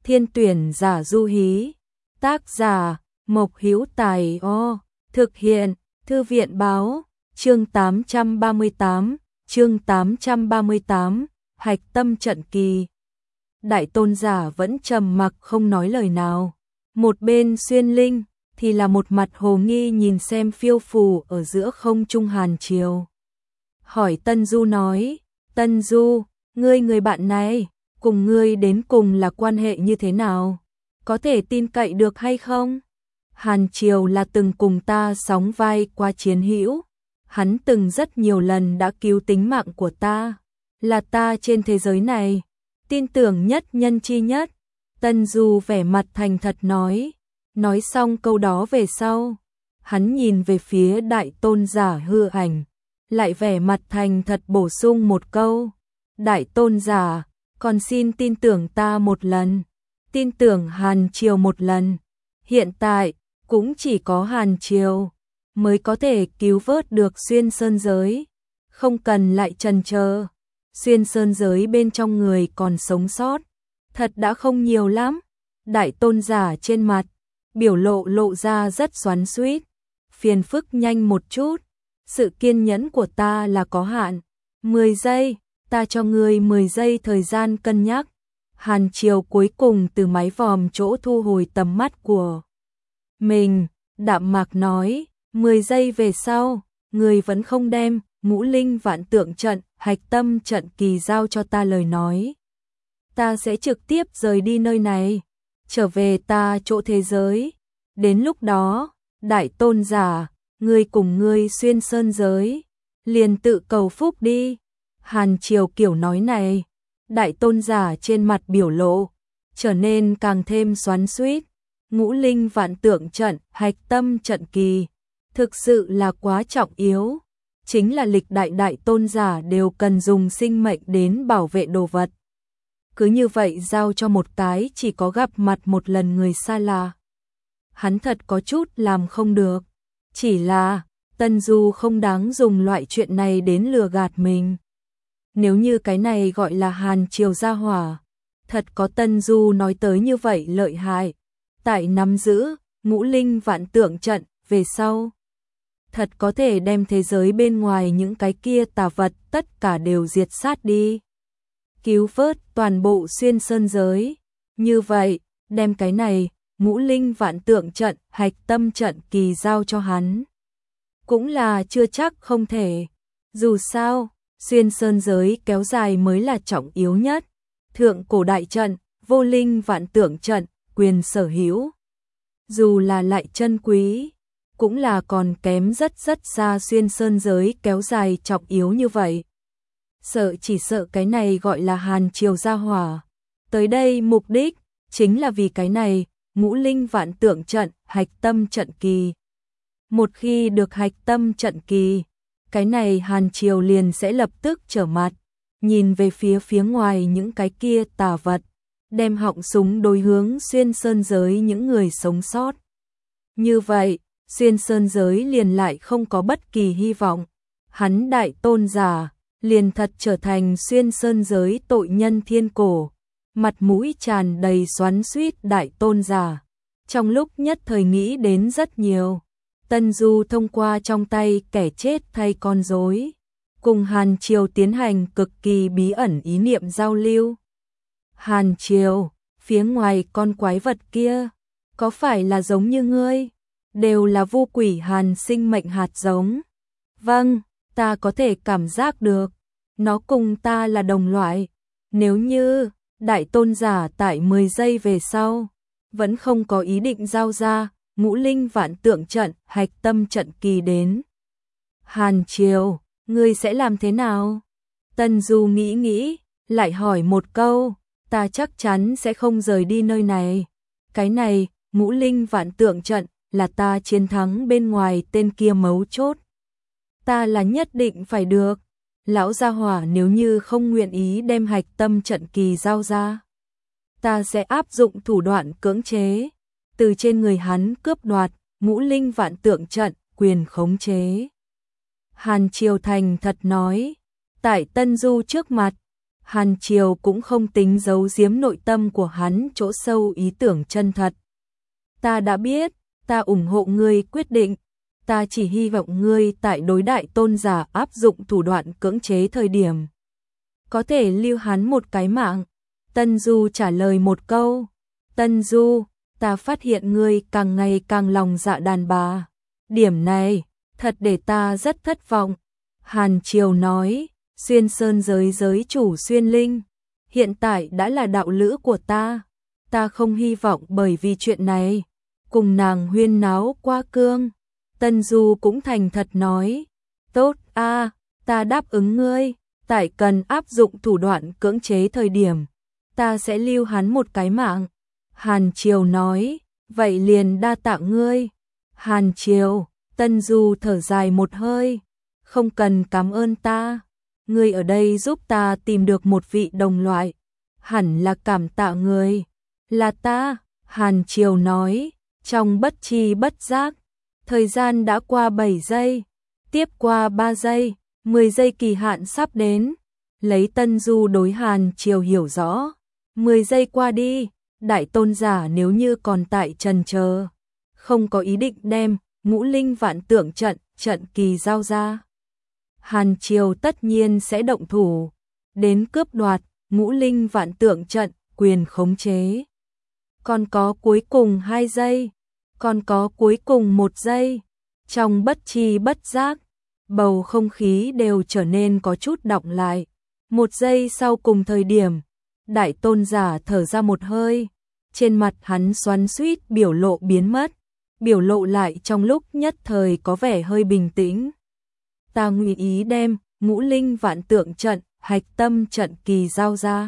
Thiên tuyển giả du hí. Tác giả, Mộc Hữu Tài O. Thực hiện, Thư viện báo, chương 838, Hạch tâm trận kỳ. Đại tôn giả vẫn trầm mặc không nói lời nào. Một bên Xuyên Linh thì là một mặt hồ nghi nhìn xem phiêu phù ở giữa không trung Hàn Triều. Hỏi Tân Du nói, Tân Du, người bạn này, cùng ngươi đến cùng là quan hệ như thế nào? Có thể tin cậy được hay không? Hàn Triều là từng cùng ta sóng vai qua chiến hữu. Hắn từng rất nhiều lần đã cứu tính mạng của ta. Là ta trên thế giới này tin tưởng nhất nhân chi nhất. Tân Du vẻ mặt thành thật nói. Nói xong câu đó về sau, hắn nhìn về phía đại tôn giả hư ảnh, lại vẻ mặt thành thật bổ sung một câu. Đại tôn giả, còn xin tin tưởng ta một lần, tin tưởng Hàn Triều một lần. Hiện tại, cũng chỉ có Hàn Triều mới có thể cứu vớt được Xuyên Sơn giới, không cần lại chần chờ. Xuyên Sơn giới bên trong người còn sống sót, thật đã không nhiều lắm. Đại tôn giả trên mặt, biểu lộ ra rất xoắn xuýt. Phiền phức nhanh một chút, sự kiên nhẫn của ta là có hạn. 10 giây, ta cho ngươi 10 giây thời gian cân nhắc. Hàn Triều cuối cùng từ mái vòm chỗ thu hồi tầm mắt của mình, đạm mạc nói, 10 giây về sau, ngươi vẫn không đem Ngũ Linh Vạn Tượng trận, hạch tâm trận kỳ giao cho ta lời nói. Ta sẽ trực tiếp rời đi nơi này, trở về ta chỗ thế giới. Đến lúc đó, đại tôn giả, ngươi cùng ngươi Xuyên Sơn giới, liền tự cầu phúc đi. Hàn Triều kiểu nói này, đại tôn giả trên mặt biểu lộ trở nên càng thêm xoắn xuýt. Ngũ Linh Vạn Tượng trận, hạch tâm trận kỳ, thực sự là quá trọng yếu. Chính là lịch đại tôn giả đều cần dùng sinh mệnh đến bảo vệ đồ vật. Cứ như vậy giao cho một cái chỉ có gặp mặt một lần người xa lạ, hắn thật có chút làm không được. Chỉ là, Tân Du không đáng dùng loại chuyện này đến lừa gạt mình. Nếu như cái này gọi là Hàn Triều gia hỏa, thật có Tân Du nói tới như vậy lợi hại. Tại nắm giữ Ngũ Linh Vạn Tượng trận về sau, thật có thể đem thế giới bên ngoài những cái kia tà vật tất cả đều diệt sát đi, cứu vớt toàn bộ Xuyên Sơn giới. Như vậy, đem cái này Ngũ Linh Vạn Tượng trận, hạch tâm trận kỳ giao cho hắn, cũng là chưa chắc không thể. Dù sao, Xuyên Sơn giới kéo dài mới là trọng yếu nhất. Thượng cổ đại trận, Vô Linh Vạn Tượng trận, quyền sở hữu, dù là lại chân quý, cũng là còn kém rất xa Xuyên Sơn giới kéo dài trọng yếu như vậy. Chỉ sợ cái này gọi là Hàn Triều gia hỏa tới đây mục đích chính là vì cái này Ngũ Linh Vạn Tượng trận, hạch tâm trận kỳ. Một khi được hạch tâm trận kỳ, cái này Hàn Triều liền sẽ lập tức trở mặt, nhìn về phía ngoài những cái kia tà vật, đem họng súng đối hướng Xuyên Sơn giới những người sống sót. Như vậy, Xuyên Sơn giới liền lại không có bất kỳ hy vọng. Hắn đại tôn giả liền thật trở thành Xuyên Sơn giới tội nhân thiên cổ. Mặt mũi tràn đầy xoắn xuýt đại tôn giả, trong lúc nhất thời nghĩ đến rất nhiều. Tân Du thông qua trong tay kẻ chết thay con rối, cùng Hàn Triều tiến hành cực kỳ bí ẩn ý niệm giao lưu. Hàn Triều, phía ngoài con quái vật kia, có phải là giống như ngươi? Đều là Vu Quỷ Hàn sinh mệnh hạt giống. Vâng, ta có thể cảm giác được, nó cùng ta là đồng loại. Nếu như đại tôn giả tại 10 giây về sau vẫn không có ý định giao ra Ngũ Linh Vạn Tượng trận, hạch tâm trận kỳ đến Hàn Triều, ngươi sẽ làm thế nào? Tân Du nghĩ, lại hỏi một câu, ta chắc chắn sẽ không rời đi nơi này. Cái này, Ngũ Linh Vạn Tượng trận, là ta chiến thắng bên ngoài tên kia mấu chốt. Ta là nhất định phải được. Lão gia hỏa nếu như không nguyện ý đem hạch tâm trận kỳ giao ra, ta sẽ áp dụng thủ đoạn cưỡng chế, từ trên người hắn cướp đoạt Ngũ Linh Vạn Tượng trận, quyền khống chế. Hàn Triều thành thật nói, tại Tân Du trước mặt, Hàn Triều cũng không tính giấu giếm nội tâm của hắn chỗ sâu ý tưởng chân thật. Ta đã biết, ta ủng hộ ngươi quyết định, ta chỉ hy vọng ngươi tại đối đại tôn giả áp dụng thủ đoạn cưỡng chế thời điểm. Có thể lưu hắn một cái mạng. Tân Du trả lời một câu. Tân Du, ta phát hiện ngươi càng ngày càng lòng dạ đàn bà. Điểm này, thật để ta rất thất vọng. Hàn Triều nói, Xuyên Sơn giới giới chủ Xuyên Linh, hiện tại đã là đạo lữ của ta. Ta không hy vọng bởi vì chuyện này, cùng nàng huyên náo qua cương. Tân Du cũng thành thật nói, tốt a, ta đáp ứng ngươi, tại cần áp dụng thủ đoạn cưỡng chế thời điểm, ta sẽ lưu hắn một cái mạng. Hàn Triều nói, vậy liền đa tạ ngươi. Hàn Triều, Tân Du thở dài một hơi, không cần cảm ơn ta, ngươi ở đây giúp ta tìm được một vị đồng loại, hẳn là cảm tạ ngươi. Là ta, Hàn Triều nói, trong bất tri bất giác, thời gian đã qua 7 giây, tiếp qua 3 giây, 10 giây kỳ hạn sắp đến. Lấy Tân Du đối Hàn Triều hiểu rõ, 10 giây qua đi, đại tôn giả nếu như còn tại trần chờ, không có ý định đem Ngũ Linh Vạn Tượng trận kỳ giao ra, Hàn Triều tất nhiên sẽ động thủ, đến cướp đoạt Ngũ Linh Vạn Tượng trận quyền khống chế. Còn có cuối cùng 2 giây, còn có cuối cùng 1 giây, trong bất tri bất giác, bầu không khí đều trở nên có chút đọng lại. 1 giây sau cùng thời điểm, đại tôn giả thở ra một hơi, trên mặt hắn xoắn xuýt biểu lộ biến mất, biểu lộ lại trong lúc nhất thời có vẻ hơi bình tĩnh. Ta nguyện ý đem Ngũ Linh Vạn Tượng trận, hạch tâm trận kỳ giao ra.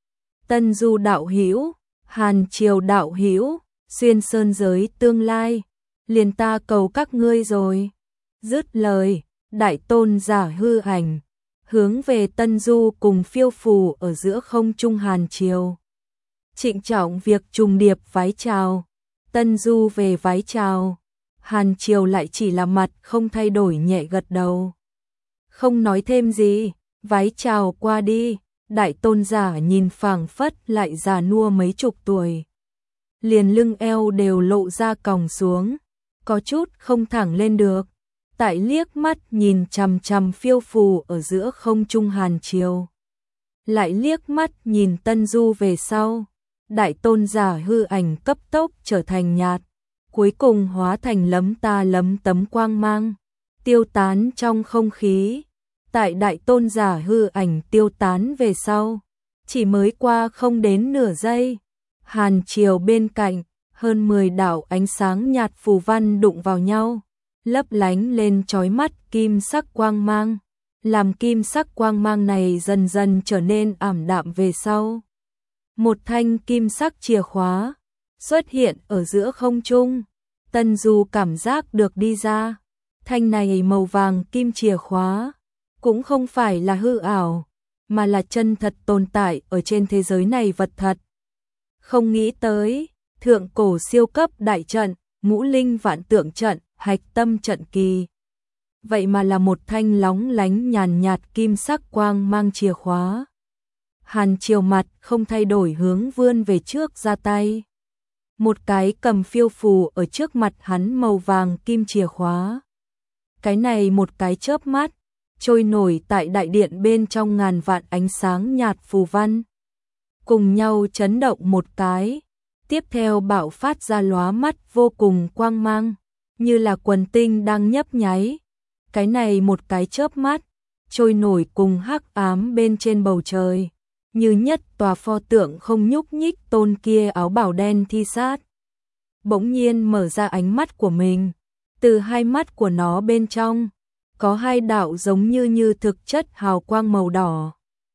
Tân Du đạo hữu, Hàn Triều đạo hữu, Xuyên Sơn giới tương lai, liền ta cầu các ngươi rồi. Dứt lời, đại tôn giả hư ảnh, hướng về Tân Du cùng phiêu phù ở giữa không trung Hàn Triều. Trịnh trọng việc trùng điệp vái chào, Tân Du về vái chào, Hàn Triều lại chỉ là mặt không thay đổi nhẹ gật đầu. Không nói thêm gì, vái chào qua đi, đại tôn giả nhìn phảng phất lại già nua mấy chục tuổi. Liền lưng eo đều lộ ra còng xuống, có chút không thẳng lên được. Tại liếc mắt nhìn chằm chằm phiêu phù ở giữa không trung Hàn Triều. Lại liếc mắt nhìn Tân Du về sau, đại tôn giả hư ảnh cấp tốc trở thành nhạt, cuối cùng hóa thành lấm tấm quang mang, tiêu tán trong không khí. Tại đại tôn giả hư ảnh tiêu tán về sau, chỉ mới qua không đến nửa giây, Hàn Triều bên cạnh, hơn 10 đạo ánh sáng nhạt phù văn đụng vào nhau, lấp lánh lên chói mắt kim sắc quang mang, làm kim sắc quang mang này dần dần trở nên ảm đạm về sau. Một thanh kim sắc chìa khóa xuất hiện ở giữa không trung, Tân Du cảm giác được đi ra, thanh này màu vàng kim chìa khóa, cũng không phải là hư ảo, mà là chân thật tồn tại ở trên thế giới này vật thật. Không nghĩ tới, thượng cổ siêu cấp đại trận, Ngũ Linh Vạn Tượng trận, hạch tâm trận kỳ. Vậy mà là một thanh lóng lánh nhàn nhạt kim sắc quang mang chìa khóa. Hàn Triều mặt không thay đổi hướng vươn về trước ra tay. Một cái cầm phiêu phù ở trước mặt hắn màu vàng kim chìa khóa. Cái này một cái chớp mắt, trôi nổi tại đại điện bên trong ngàn vạn ánh sáng nhạt phù văn. Cùng nhau chấn động một cái, tiếp theo bạo phát ra lóa mắt vô cùng quang mang, như là quần tinh đang nhấp nháy. Cái này một cái chớp mắt, trôi nổi cùng hắc ám bên trên bầu trời, như nhất tòa pho tượng không nhúc nhích tôn kia áo bào đen thi sát. Bỗng nhiên mở ra ánh mắt của mình, từ hai mắt của nó bên trong, có hai đạo giống như thực chất hào quang màu đỏ.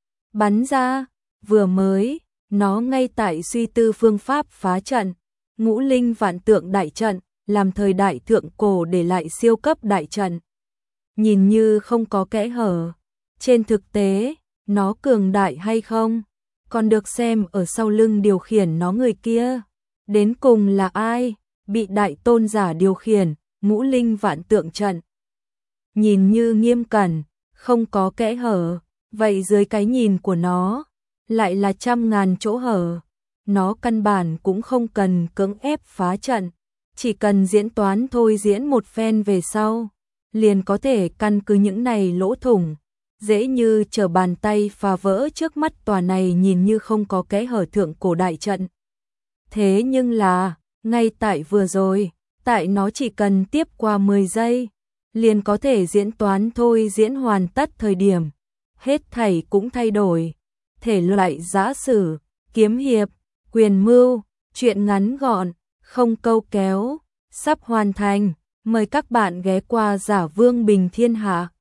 Bắn ra, vừa mới, nó ngay tại suy tư phương pháp phá trận, Ngũ Linh Vạn Tượng đại trận, làm thời đại thượng cổ để lại siêu cấp đại trận. Nhìn như không có kẽ hở, trên thực tế, nó cường đại hay không, còn được xem ở sau lưng điều khiển nó người kia. Đến cùng là ai, bị đại tôn giả điều khiển, Ngũ Linh Vạn Tượng trận. Nhìn như nghiêm cẩn, không có kẽ hở, vậy dưới cái nhìn của nó, lại là trăm ngàn chỗ hở. Nó căn bản cũng không cần cưỡng ép phá trận, chỉ cần diễn toán thôi diễn một phen về sau, liền có thể căn cứ những này lỗ thủng, dễ như trở bàn tay phá vỡ trước mắt tòa này nhìn như không có kẽ hở thượng cổ đại trận. Thế nhưng là, ngay tại vừa rồi, tại nó chỉ cần tiếp qua 10 giây, liền có thể diễn toán thôi diễn hoàn tất thời điểm, hết thảy cũng thay đổi. Thể loại giã sử, kiếm hiệp, quyền mưu, truyện ngắn gọn, không câu kéo, sắp hoàn thành, mời các bạn ghé qua Giả Vương Bình Thiên Hạ.